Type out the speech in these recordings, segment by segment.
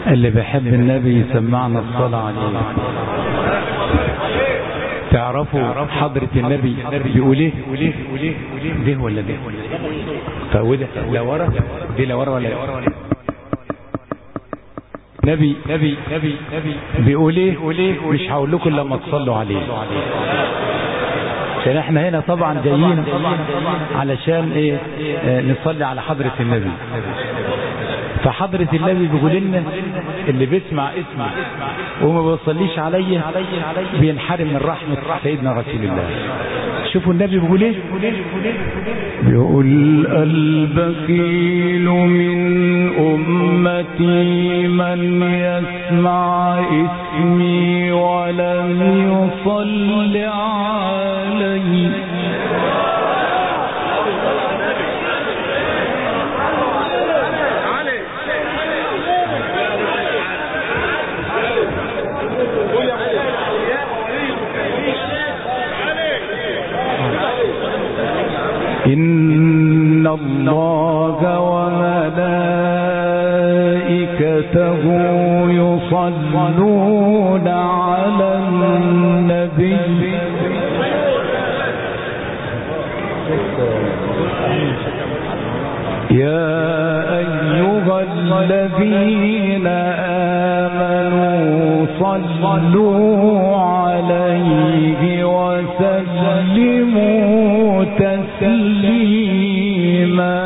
اللي بيحب النبي يسمعنا الصلاة عليه. تعرفوا حضرة النبي بيقول ايه؟ ده ولا ده؟ فوده لا ورا دي لا ورا ولا نبي بيقول ايه؟ مش هقول لكم لما تصلوا عليه، عشان احنا هنا طبعا جايين علشان ايه؟ نصلي على حضرة النبي. فحضرة النبي بيقول لنا اللي بيسمع اسمه وما بيصليش عليه بينحرم من رحمة سيدنا رسول الله. شوفوا النبي بيقول ايه؟ بيقول البخيل من أمتي من يسمع اسمي ولم يصلي علي. إن الله وملائكته يصلون على النبي يا أيها الذين آمنوا صلوا عليه وسلموا تسليما.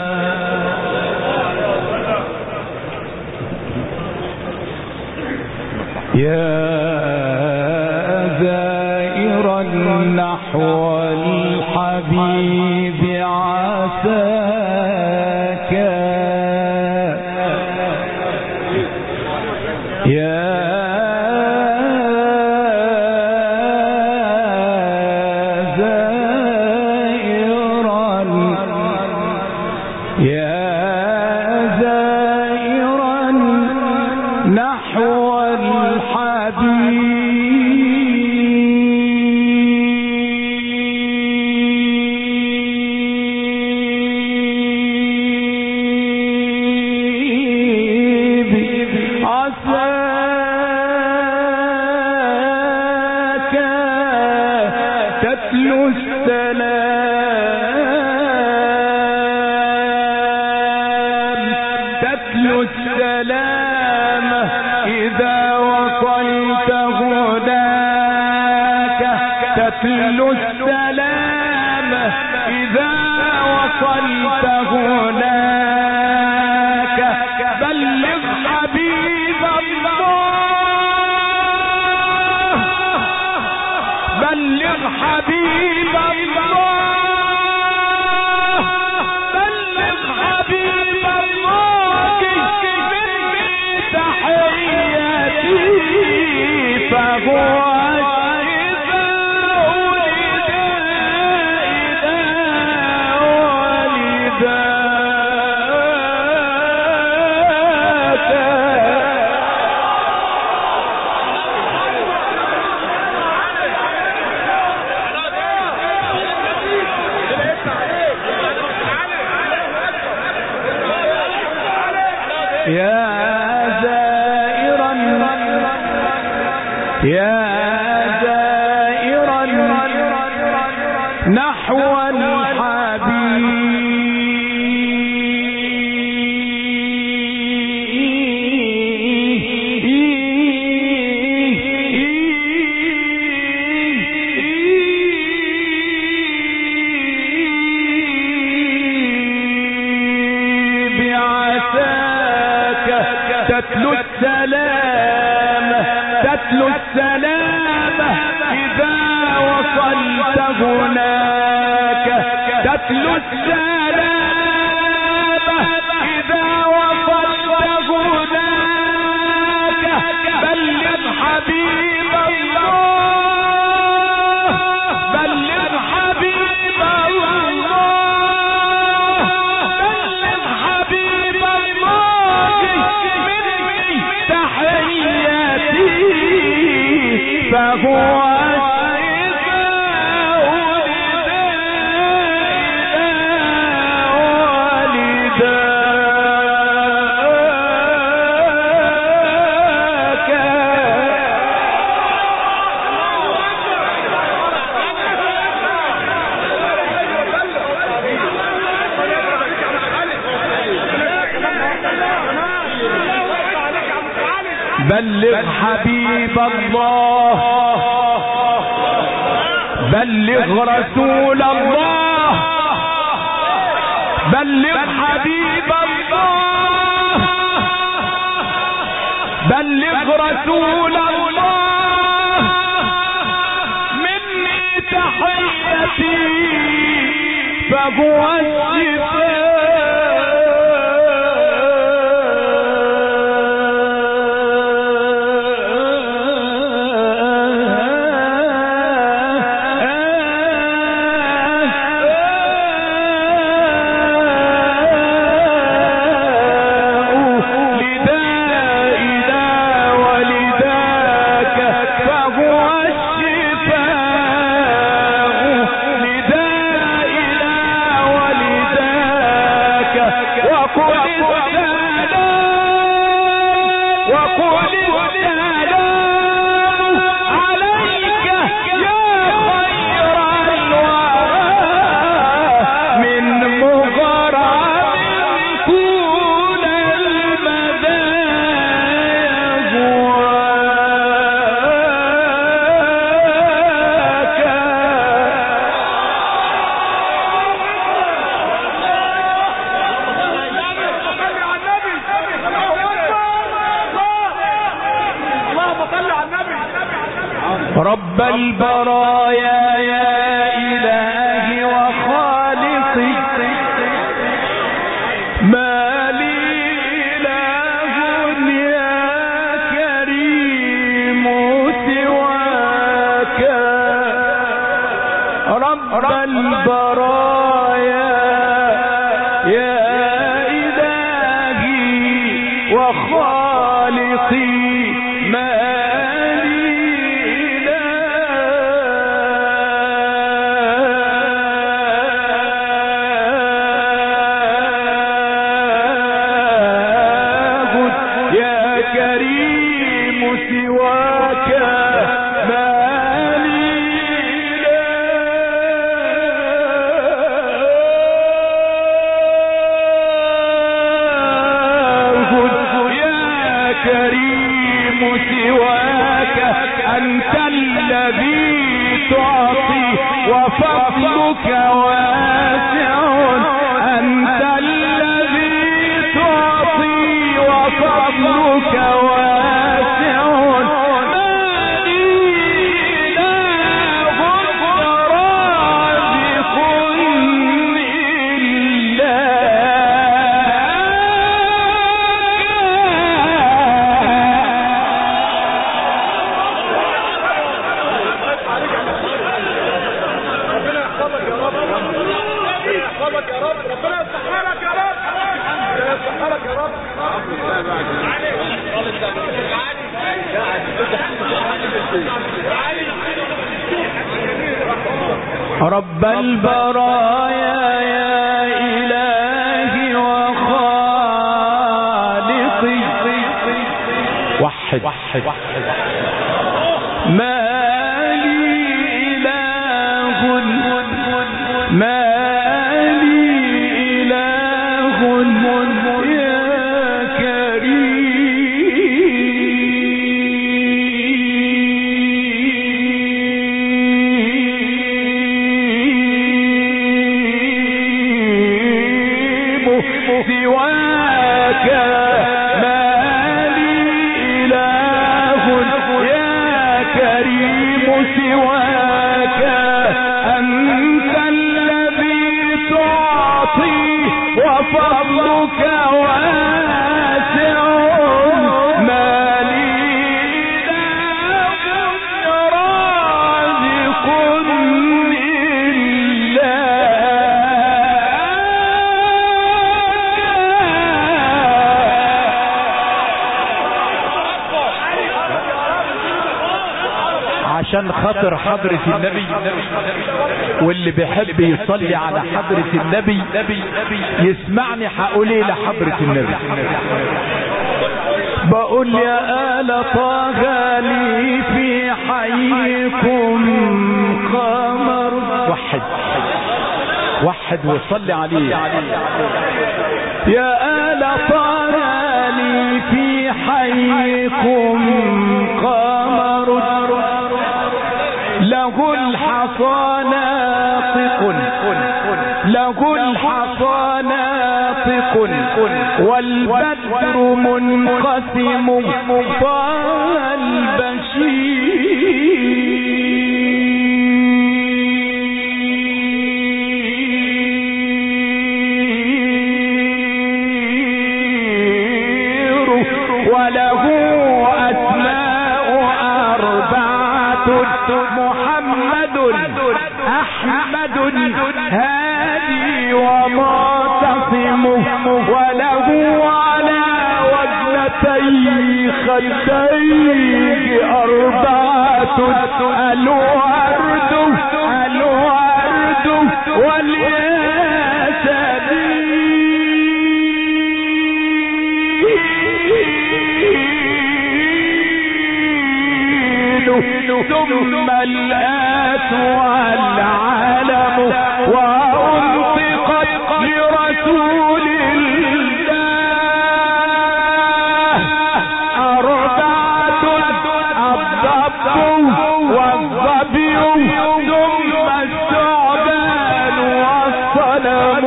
يا زائرا نحو الحبيب عساك يا تتلو السلام إذا وصلت هناك بلغ حبيب الله بلغ حبيب الله بلغ حبيب الله مني تحياتي فهو نحو الحبيب عساك تتلو السلام إذا وصلت هناك تتلو السلام إذا وصلت هناك بلغ حبيب الله بلغ حبيب الله بلغ حبيب الله مني تحياتي فهو بلغ حبيب الله، بلغ رسول الله، بلغ حبيب الله، بلغ رسول الله، مني تحيتي فهو الشفاء. رب البرايا يا إلهي وخالقي، ما لي إله يا كريم سواك. رب البرايا يا إلهي وخالقي، وفضلك واسع، أنت الذي تعطي وفضلك واسع، ما لي إله رازق إلا رب البرايا يا إلهي وخالقي. وحد ما لي إله، ما لي إله يا كريم سواك، ما لي إله يا كريم سواك، أنت الذي تعطي وفضلك واسع، ما لي إله رازق إلا عشان خاطر حضرة النبي، واللي بيحب يصلي على حضرة النبي يسمعني. هقول ايه لحضرة النبي؟ بقول يا آل طه لي في حيكم قمر. وحد وصلي عليه. يا آل طه لي في حيكم والبدر منقسم طه البشير وله أسماء أربعة محمد أحمد هادي ومعتصم وله على وجنتي خديه أربعة الورد والياسمين ثم الآت والعالم وأنطقت لرسول الله أربعة الضب والظبي ثم الثعبان والصنم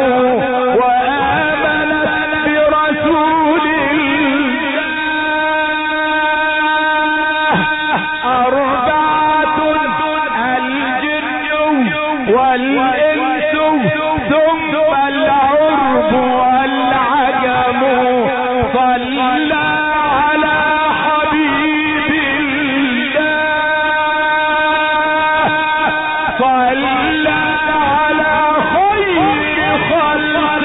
وآمنت برسول الله أربعة الجن والإنس ثم العرب والعجم صلى على حبيب الله صلى على خير خلق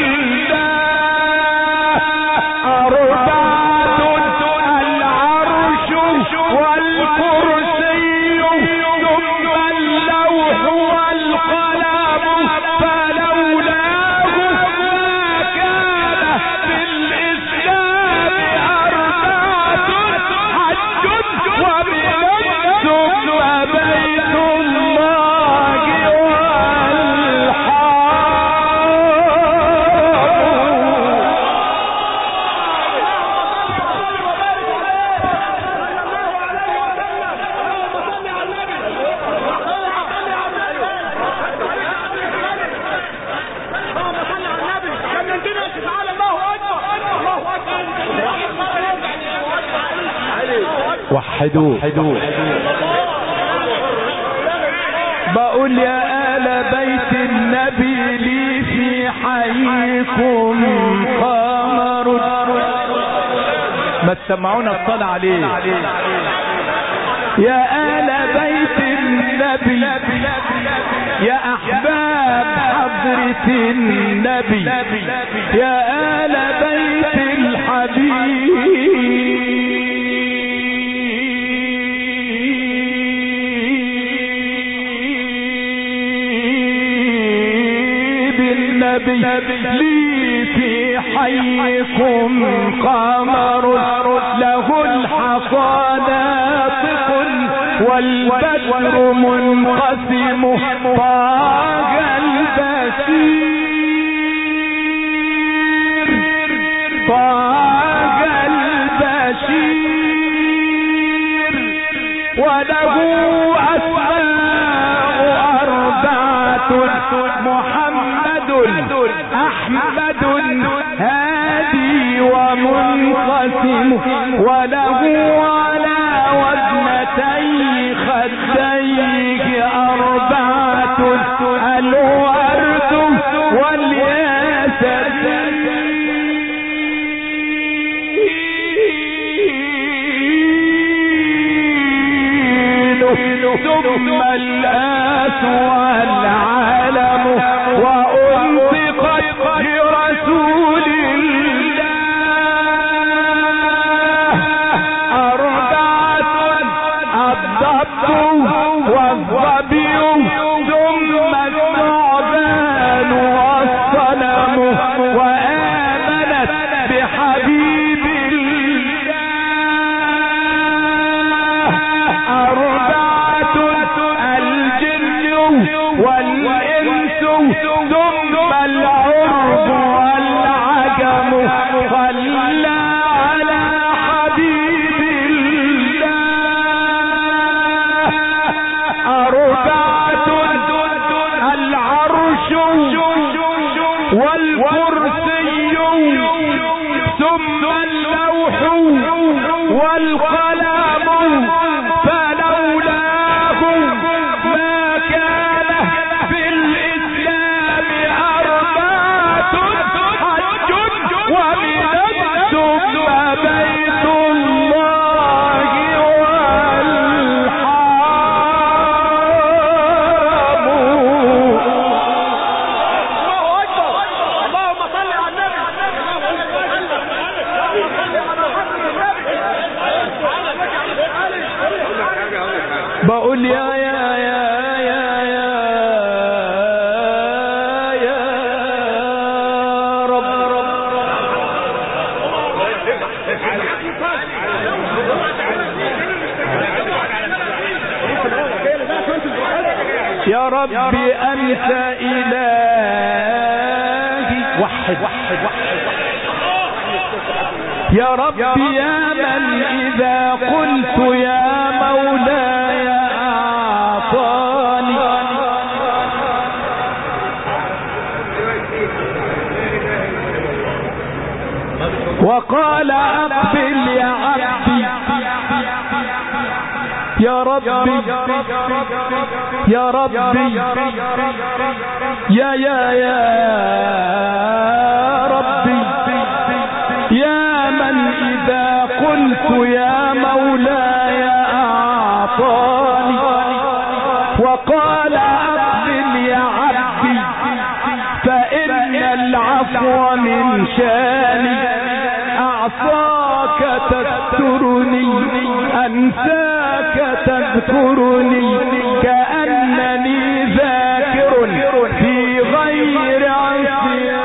الله أربعة العرش والكرسي ثم اللوح والقلم فلولاه ما كان بالإسلام أربعة حج ومنن ثم بيت الله وحدوه بقول يا آل بيت النبي لي في حيكم قمر ما تسمعونا الصلاة عليه يا آل بيت النبي يا أحباب حضرة النبي يا آل بيت الحبيب لي في حيكم قمر له الحصى ناطق والبدر منقسم طاق البشير وله أسماء أربعة محمد أحمد هادي ومنقسم وله على وجنتي خديه أربعة الورد والياسمين ثم الآت والعالم وأنطقت لرسول الله والقلم فلولاه ما كان في الإسلام أربعة حج ومن ثم بيت الله والحرم. اللهم صل على النبي. بقول يا يا ربي أنت إلهي وحد يا ربي يا من إذا قلت يا مولاي أعطاني وقال أقبل يا عبدي يا ربي يا ربي يا ربي يا من إذا قلت يا مولاي أعطاني وقال أقبل يا عبدي فإن العفو من شاني أعصاك تسترني أنساك تذكرني كأنني ذاكر في غير عصيان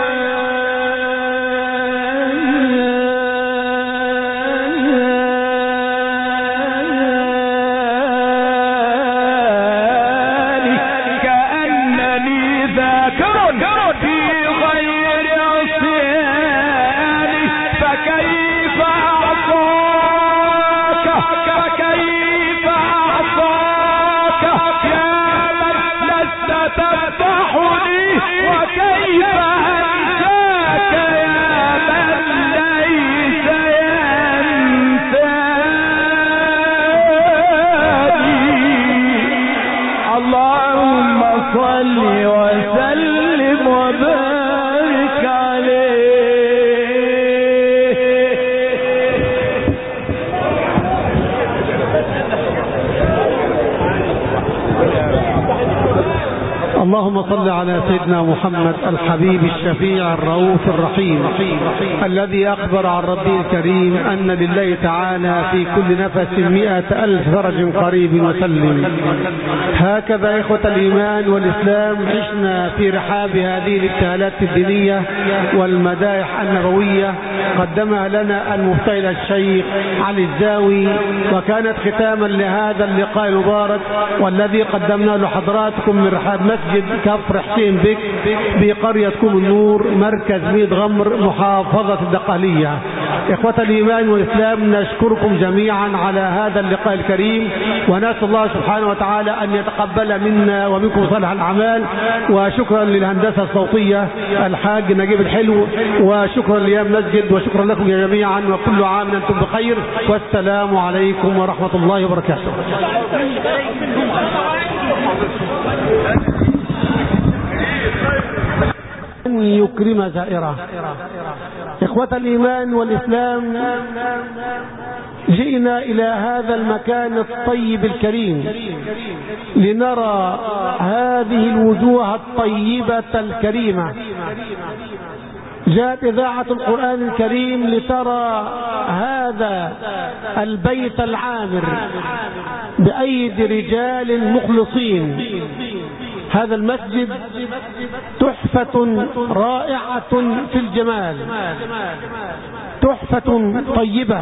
اللهم صل على سيدنا محمد الحبيب الشفيع الرؤوف الرحيم الذي أخبر عن ربه الكريم أن لله تعالى في كل نفس 100,000 فرج قريب وسلم. هكذا إخوة الإيمان والإسلام عشنا في رحاب هذه الابتهالات الدينية والمدائح النبوية قدمها لنا المفتعل الشيخ علي الزاوي، وكانت ختاما لهذا اللقاء المبارك والذي قدمنا لحضراتكم من رحاب مسجد كفر حسين بك بقرية كوم النور مركز ميت غمر محافظة الدقهلية. إخوة الإيمان والإسلام نشكركم جميعا على هذا اللقاء الكريم، ونسأل الله سبحانه وتعالى أن يتقبل منا ومنكم صالح الأعمال. وشكرا للهندسة الصوتية الحاج نجيب الحلو، وشكرا ليام مسجد، وشكرا لكم جميعا، وكل عام أنتم بخير، والسلام عليكم ورحمة الله وبركاته. أن يكرم زائره. إخوة الإيمان والإسلام، جئنا إلى هذا المكان الطيب الكريم لنرى هذه الوجوه الطيبة الكريمة. جاءت إذاعة القرآن الكريم لترى هذا البيت العامر بأيدي رجال مخلصين. هذا المسجد تحفة رائعة في الجمال، تحفة طيبة،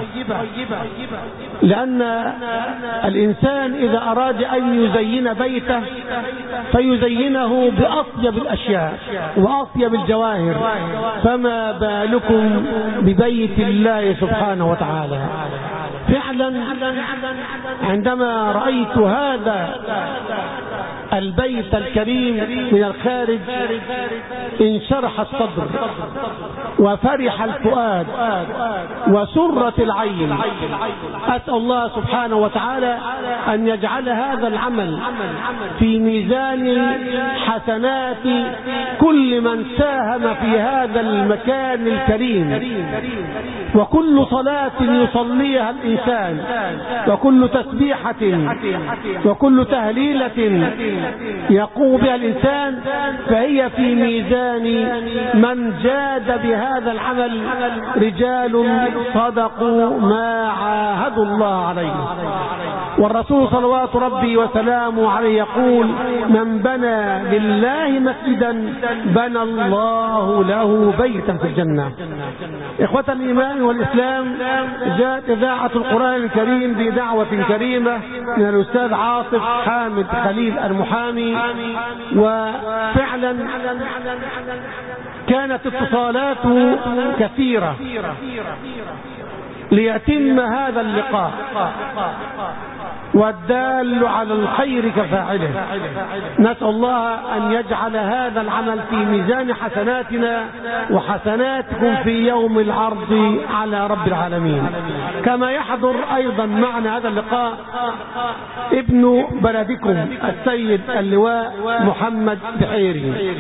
لأن الإنسان إذا أراد أن يزين بيته فيزينه بأطيب الأشياء وأطيب الجواهر، فما بالكم ببيت الله سبحانه وتعالى. فعلا عندما رأيت هذا البيت الكريم من الخارج انشرح الصدر وفرح الفؤاد وسرت العين. أسأل الله سبحانه وتعالى أن يجعل هذا العمل في ميزان حسنات كل من ساهم في هذا المكان الكريم، وكل صلاة يصليها الإنسان وكل تسبيحة وكل تهليلة يقوم بها الإنسان فهي في ميزان من جاد بهذا العمل رجال صدقوا ما عاهدوا الله عليه. والرسول صلوات ربي وسلامه عليه يقول: من بنى لله مسجدا بنى الله له بيتا في الجنة. إخوة الإيمان والإسلام، جاءت إذاعة القرآن الكريم بدعوة كريمة من الأستاذ عاطف حامد خليل المحامي، وفعلا كانت اتصالاته كثيرة ليتم هذا اللقاء، والدال على الخير كفاعله. نسأل الله أن يجعل هذا العمل في ميزان حسناتنا وحسناتكم في يوم العرض على رب العالمين. كما يحضر أيضا معنا هذا اللقاء ابن بلدكم السيد اللواء محمد بحيري،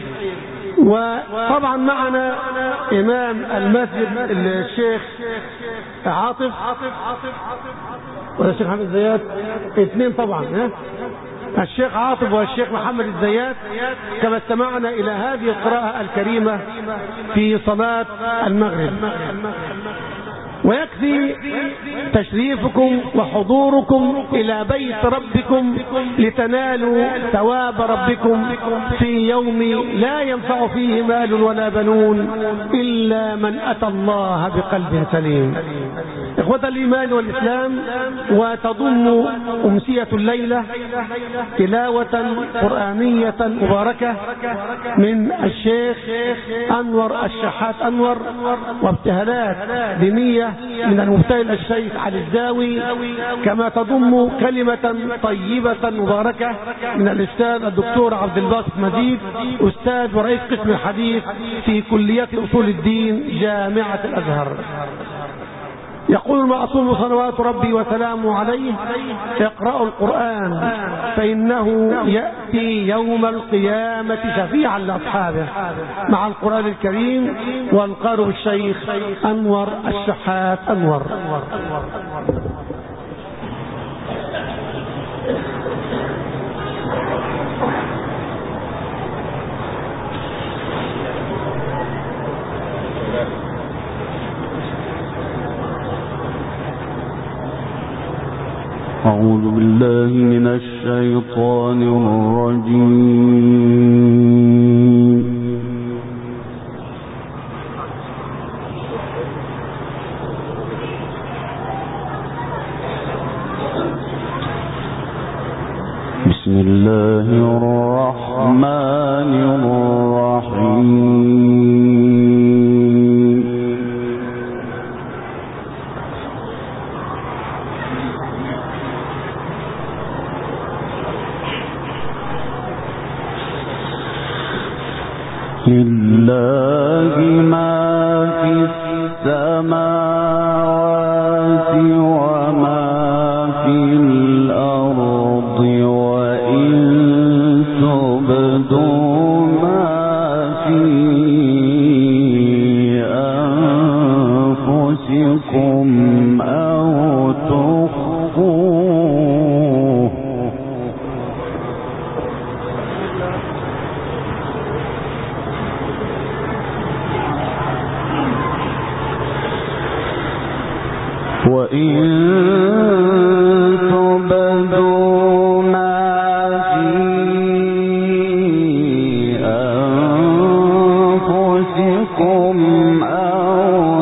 وطبعا معنا إمام المسجد الشيخ عاطف والشيخ محمد الزيات، اثنين طبعا، الشيخ عاطف والشيخ محمد الزيات، كما استمعنا إلى هذه القراءة الكريمة في صلاة المغرب. ويكفي تشريفكم وحضوركم إلى بيت ربكم لتنالوا ثواب ربكم في يوم لا ينفع فيه مال ولا بنون إلا من أتى الله بقلب سليم. إخوة الإيمان والإسلام، وتضم أمسية الليلة تلاوة قرآنية مباركة من الشيخ أنور الشحات أنور، وابتهالات دينية من المبتهل الشيخ علي الزاوي، كما تضم كلمة طيبة مباركة من الأستاذ الدكتور عبد الباسط مجيد، أستاذ ورئيس قسم الحديث في كلية أصول الدين جامعة الأزهر. يقول المعصوم صلوات ربي وسلامه عليه: اقرأوا القرآن فإنه يأتي يوم القيامة شفيعا لأصحابه. مع القرآن الكريم والقارئ الشيخ أنور الشحات أنور. أعوذ بالله من الشيطان الرجيم. بسم الله الرحمن الرحيم. لله ما في السماوات وما في الأرض، وإن تبدوا ما في أنفسكم أو تخفوه وإن تبدوا ما في أنفسكم أو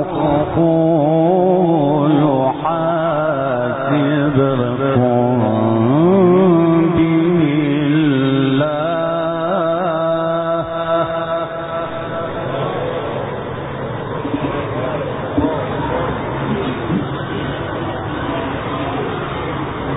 تخفوه يحاسبكم به الله.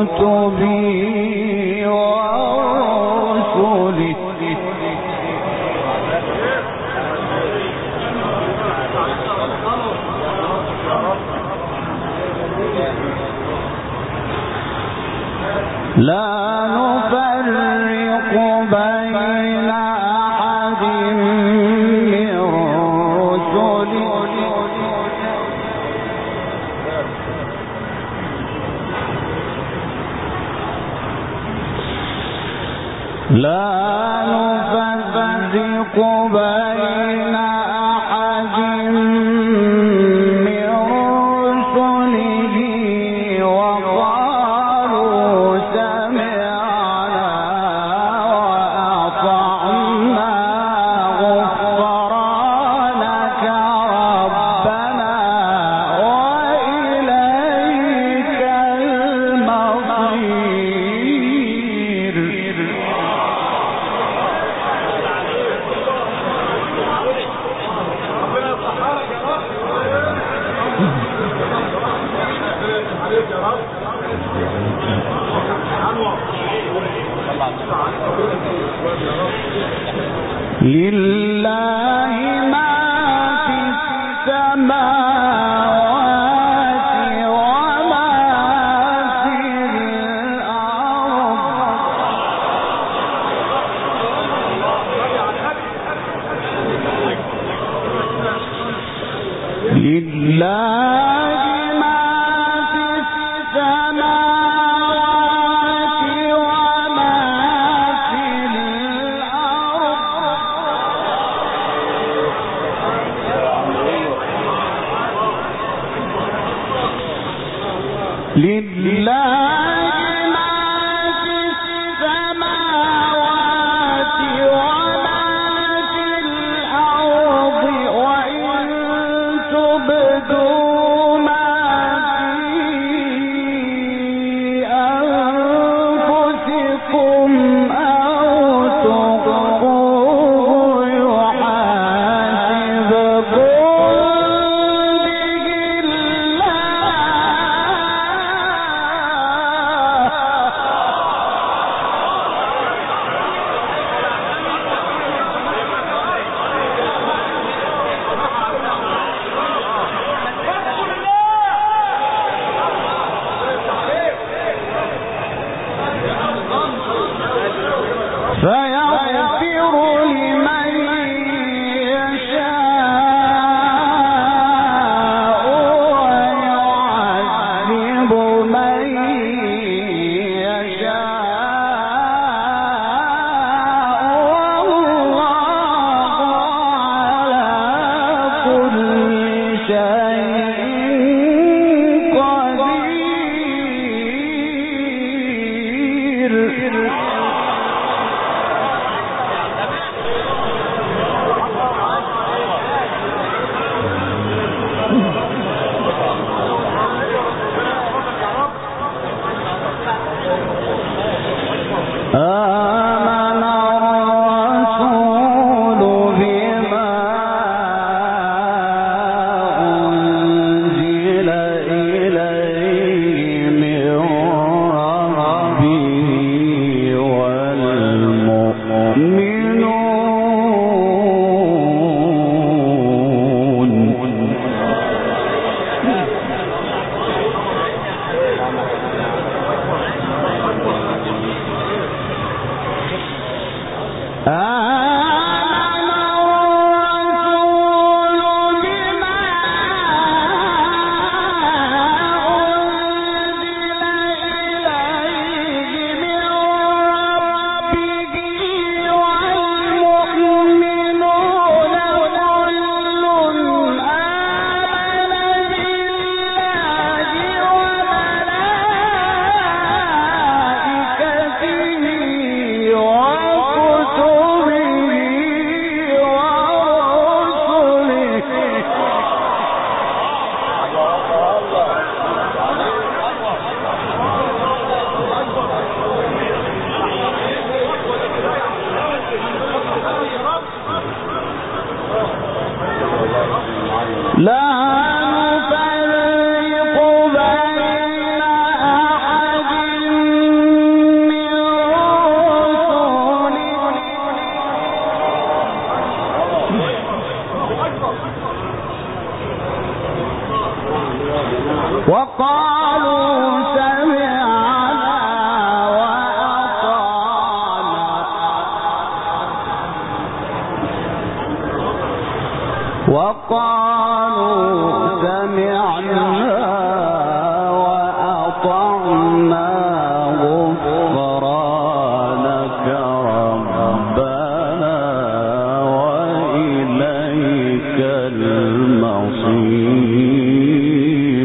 ورسله لا نفرق بين أحد من رسله لا نفرق بين أحد من رسله وقالوا سمعنا وأطعنا غفرانك ربنا وإليك المصير. لله ما في السماوات وما في الأرض لله ما في السماوات وما في الأرض لله ما في السماوات وما في الأرض وإن تبدوا ما في أنفسكم أو تخفوه يحاسبكم به الله وقالوا سمعنا وأطعنا غفرانك ربنا وإليك المصير.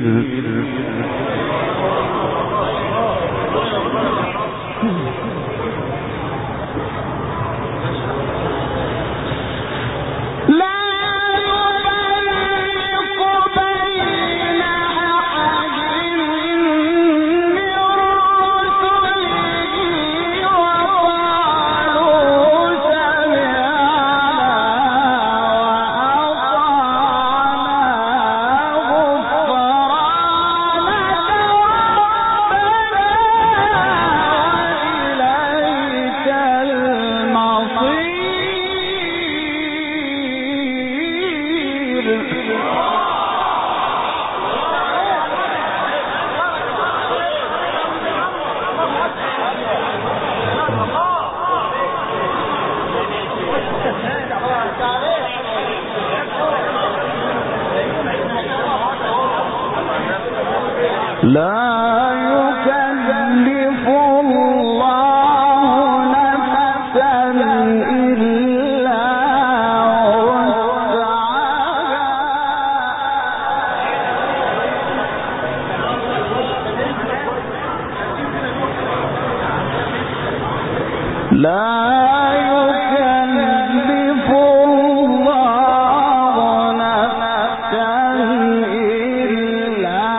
لا يكلف الله نفسا إلا وسعها. لا يكلف الله نفسا إلا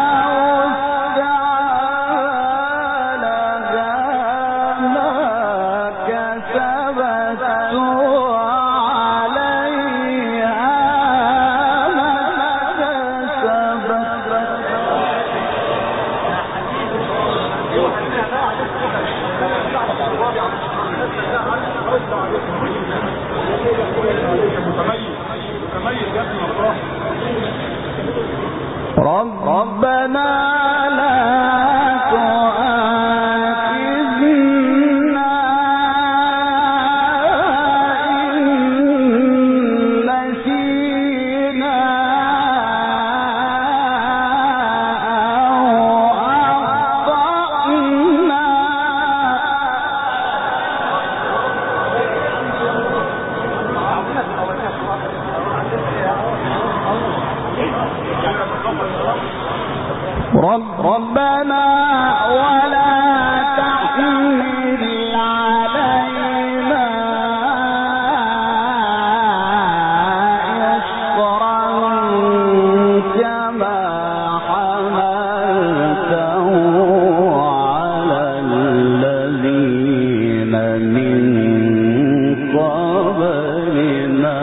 ربنا لا تؤاخذنا إن نسينا أو أخطأنا. ربنا ولا تحمل علينا إصرا كما حملته على الذين من قبلنا.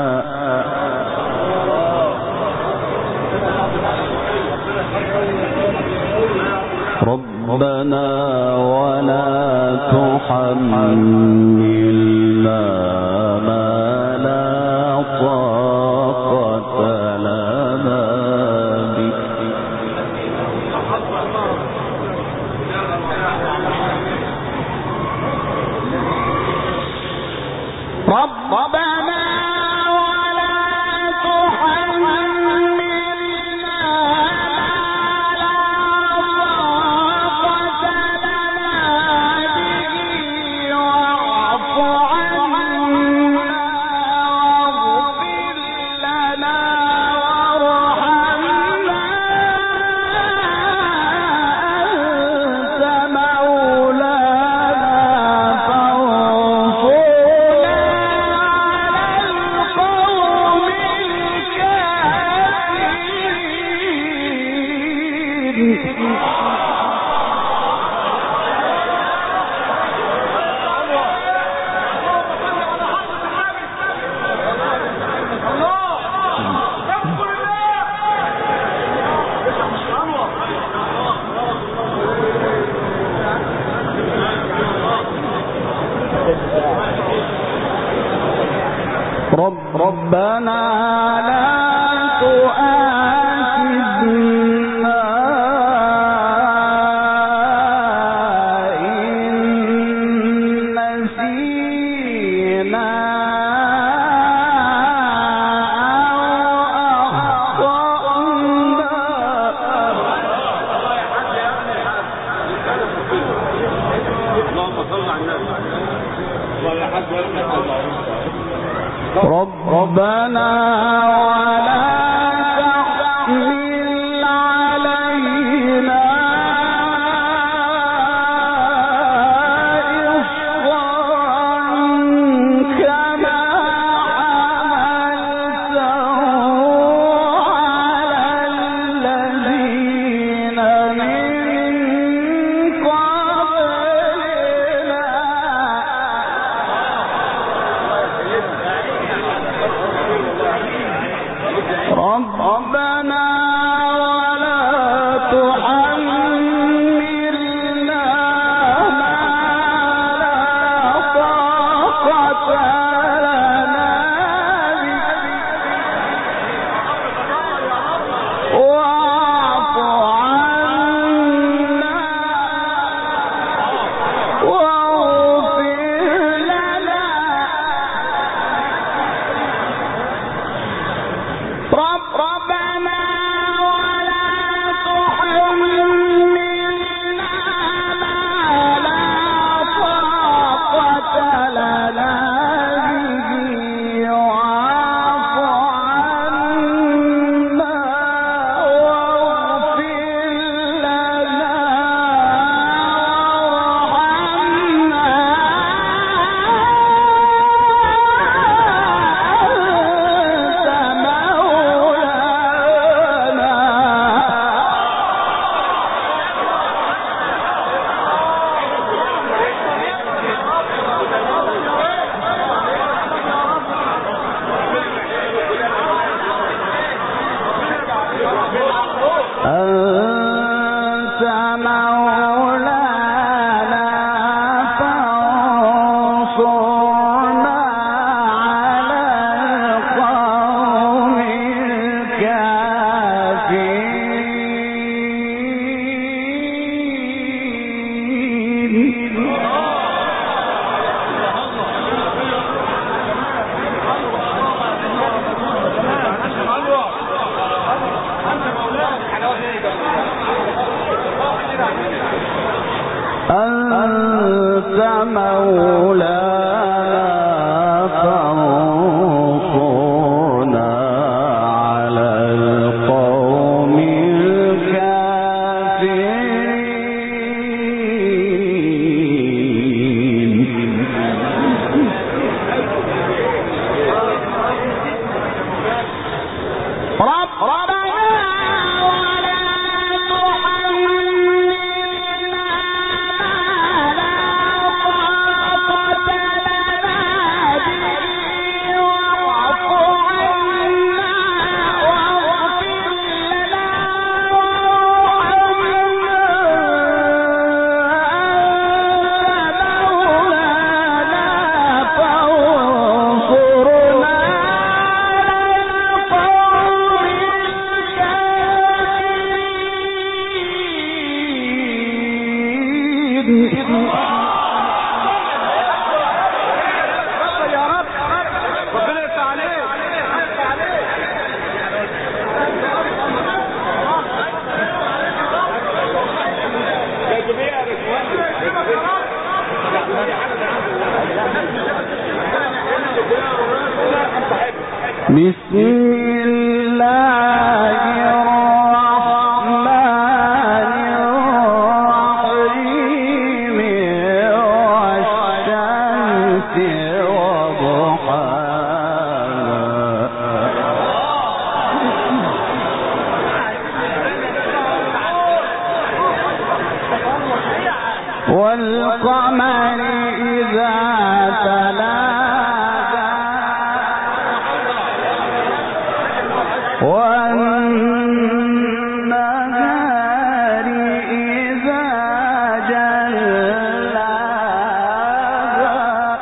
ربنا ولا تحملنا ما لا طاقة لنا به. ربنا ربنا لا تؤاخذنا بسم الله الرحمن الرحيم والشمس وضحاها والقمر إذا تلاها والنهار إذا جلاها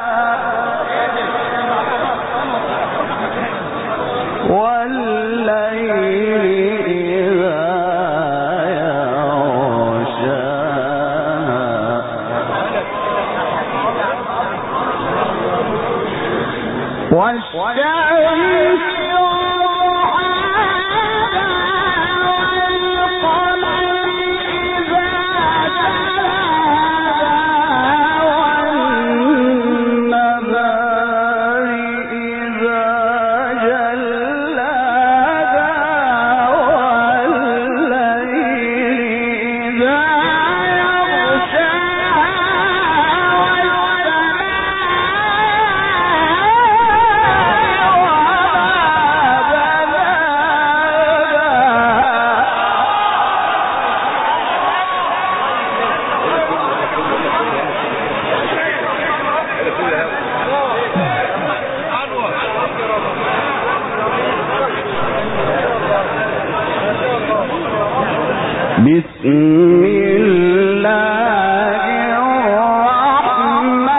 والليل إذا يغشاها والشمس بسم الله الرحمن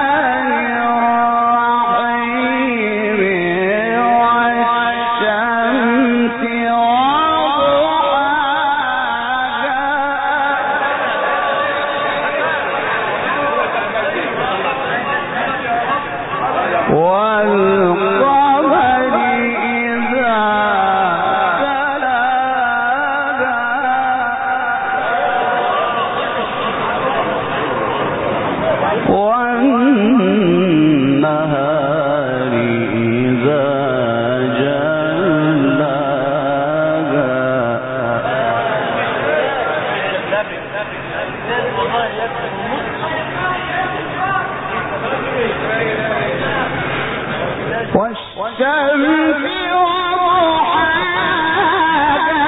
الرحيم والشمس وضحاها والقمر إذا تلاها والنهار إذا جلاها والشمس وضحاها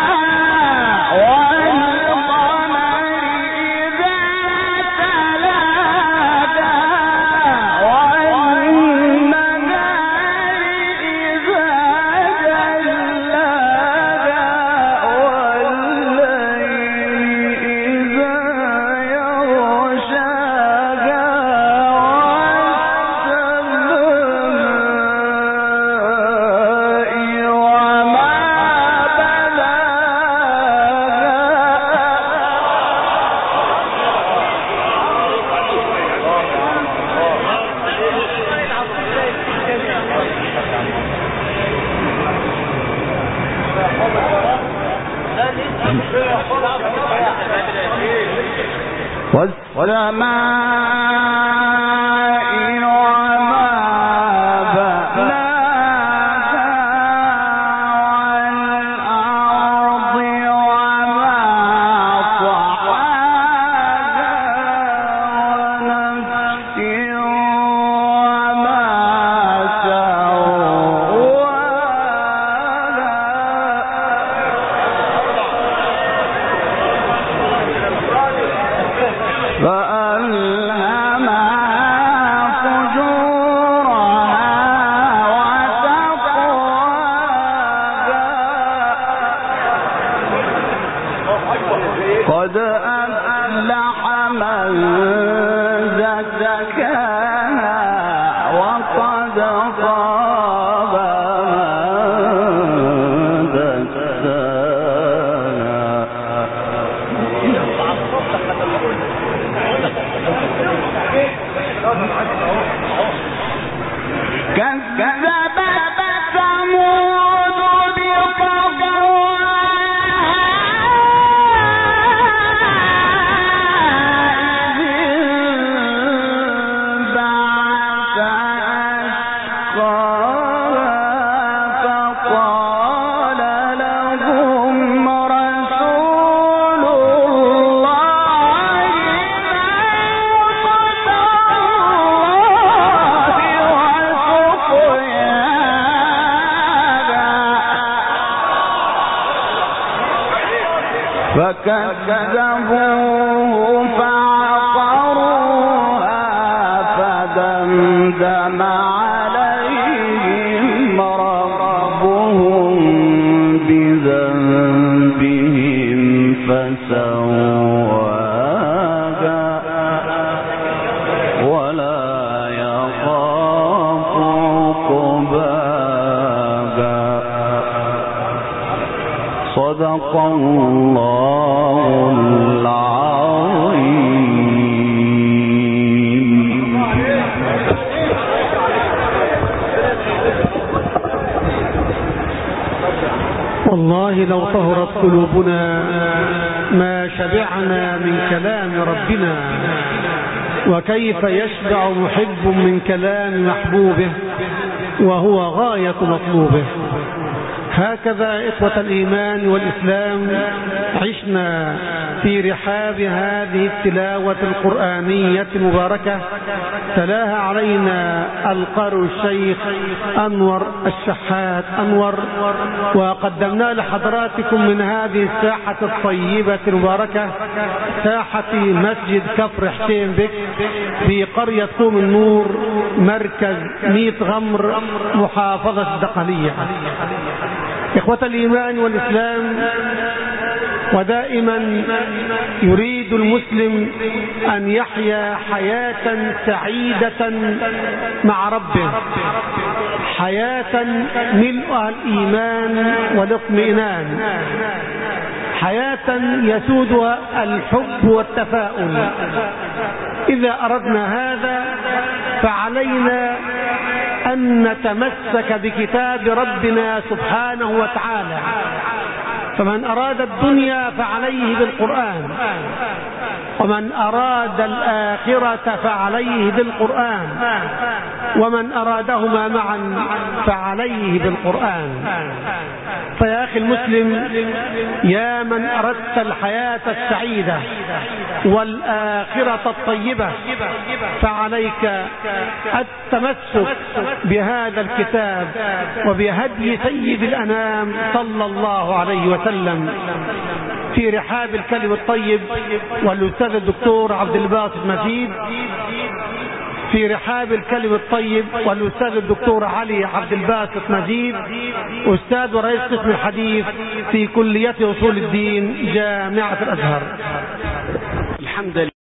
والقمر إذا تلاها والنهار إذا جلاها والليل إذا يغشاها والسماء وما بناها والأرض وما طحاها ونفس وما سواها فألهمها فجورها وتقواها قد أفلح من زكاها وقد خاب من دساها كذبت ثمود بطغواها إذ بعث أشقاها فقال لهم رسول الله ناقة فكذبوه فعقروها فدمدم عليهم ربهم بذنبهم فسواها ولا يخاف عقباها صدق الله العظيم. والله لو طهرت قلوبنا ما شبعنا من كلام ربنا، وكيف يشبع محب من كلام محبوبه وهو غاية مطلوبه. هكذا إخوة الإيمان والإسلام عشنا في رحاب هذه التلاوة القرآنية المباركة، تلاها علينا القارئ الشيخ أنور الشحات أنور، وقدمنا لحضراتكم من هذه الساحة الطيبة المباركة ساحة مسجد كفر حسين بك في قرية قوم النور مركز ميت غمر محافظة الدقهلية. إخوة الإيمان والإسلام، ودائما يريد المسلم أن يحيا حياة سعيدة مع ربه، حياة ملؤها الإيمان والاطمئنان، حياة يسودها الحب والتفاؤل. إذا أردنا هذا فعلينا أن نتمسك بكتاب ربنا سبحانه وتعالى. فمن أراد الدنيا فعليه بالقرآن، ومن أراد الآخرة فعليه بالقرآن، ومن أرادهما معا فعليه بالقرآن. فيا أخي المسلم، يا من أردت الحياة السعيدة والآخرة الطيبة، فعليك التمسك بهذا الكتاب وبهدي سيد الأنام صلى الله عليه وسلم. في رحاب الكلم الطيب والأستاذ الدكتور عبد الباسط مجيد، في رحاب الكلم الطيب والأستاذ الدكتور علي عبد الباسط مجيد، أستاذ ورئيس قسم الحديث في كلية أصول الدين جامعة الأزهر. الحمد لله.